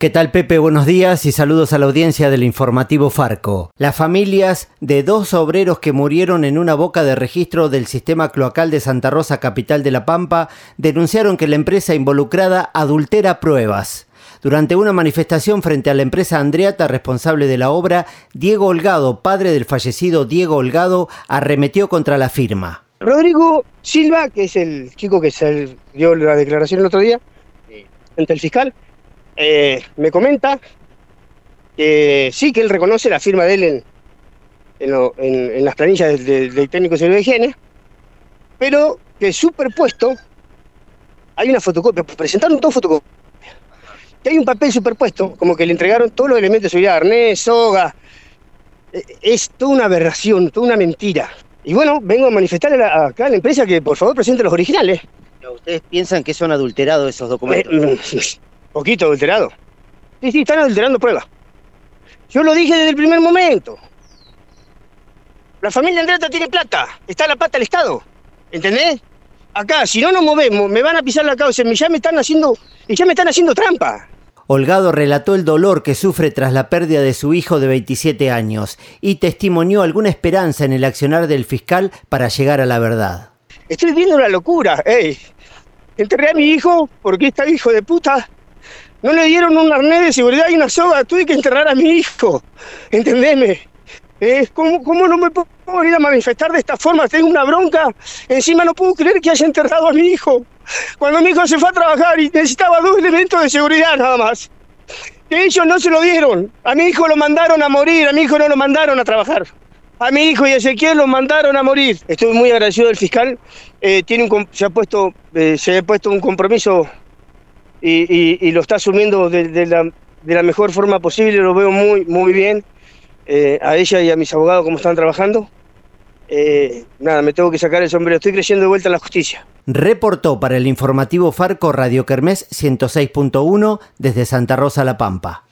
¿Qué tal, Pepe? Buenos días y saludos a la audiencia del informativo Farco. Las familias de 2 obreros que murieron en una boca de registro del sistema cloacal de Santa Rosa, capital de La Pampa, denunciaron que la empresa involucrada adultera pruebas. Durante una manifestación frente a la empresa Andreata, responsable de la obra, Diego Holgado, padre del fallecido Diego Holgado, arremetió contra la firma. Rodrigo Silva, que es el chico que dio la declaración el otro día ante el fiscal, me comenta que sí, que él reconoce la firma de él en las planillas del técnico de seguridad de higiene, pero que superpuesto hay una fotocopia, presentaron dos fotocopias, que hay un papel superpuesto, como que le entregaron todos los elementos de seguridad, arnés, soga. Es toda una aberración, toda una mentira. Y bueno, vengo a manifestarle acá a la empresa que por favor presente los originales. ¿Ustedes piensan que son adulterados esos documentos? Poquito adulterado. Sí, están adulterando pruebas. Yo lo dije desde el primer momento. La familia Andreata tiene plata, está a la pata del Estado, ¿entendés? Acá, si no nos movemos, me van a pisar la causa y ya me están haciendo trampa. Holgado relató el dolor que sufre tras la pérdida de su hijo de 27 años y testimonió alguna esperanza en el accionar del fiscal para llegar a la verdad. Estoy viendo una locura, enterré a mi hijo porque este hijo de puta no le dieron un arnés de seguridad y una soga, tuve que enterrar a mi hijo, entendeme. ¿Cómo no me puedo ir a manifestar de esta forma? Tengo una bronca, encima no puedo creer que haya enterrado a mi hijo. Cuando mi hijo se fue a trabajar y necesitaba 2 elementos de seguridad nada más. Que ellos no se lo dieron. A mi hijo lo mandaron a morir, a mi hijo no lo mandaron a trabajar. A mi hijo y a Ezequiel lo mandaron a morir. Estoy muy agradecido del fiscal. Se ha puesto un compromiso y lo está asumiendo de la mejor forma posible. Lo veo muy bien. A ella y a mis abogados cómo están trabajando. Me tengo que sacar el sombrero. Estoy creyendo de vuelta en la justicia. Reportó para el informativo Farco Radio Kermés 106.1 desde Santa Rosa, La Pampa.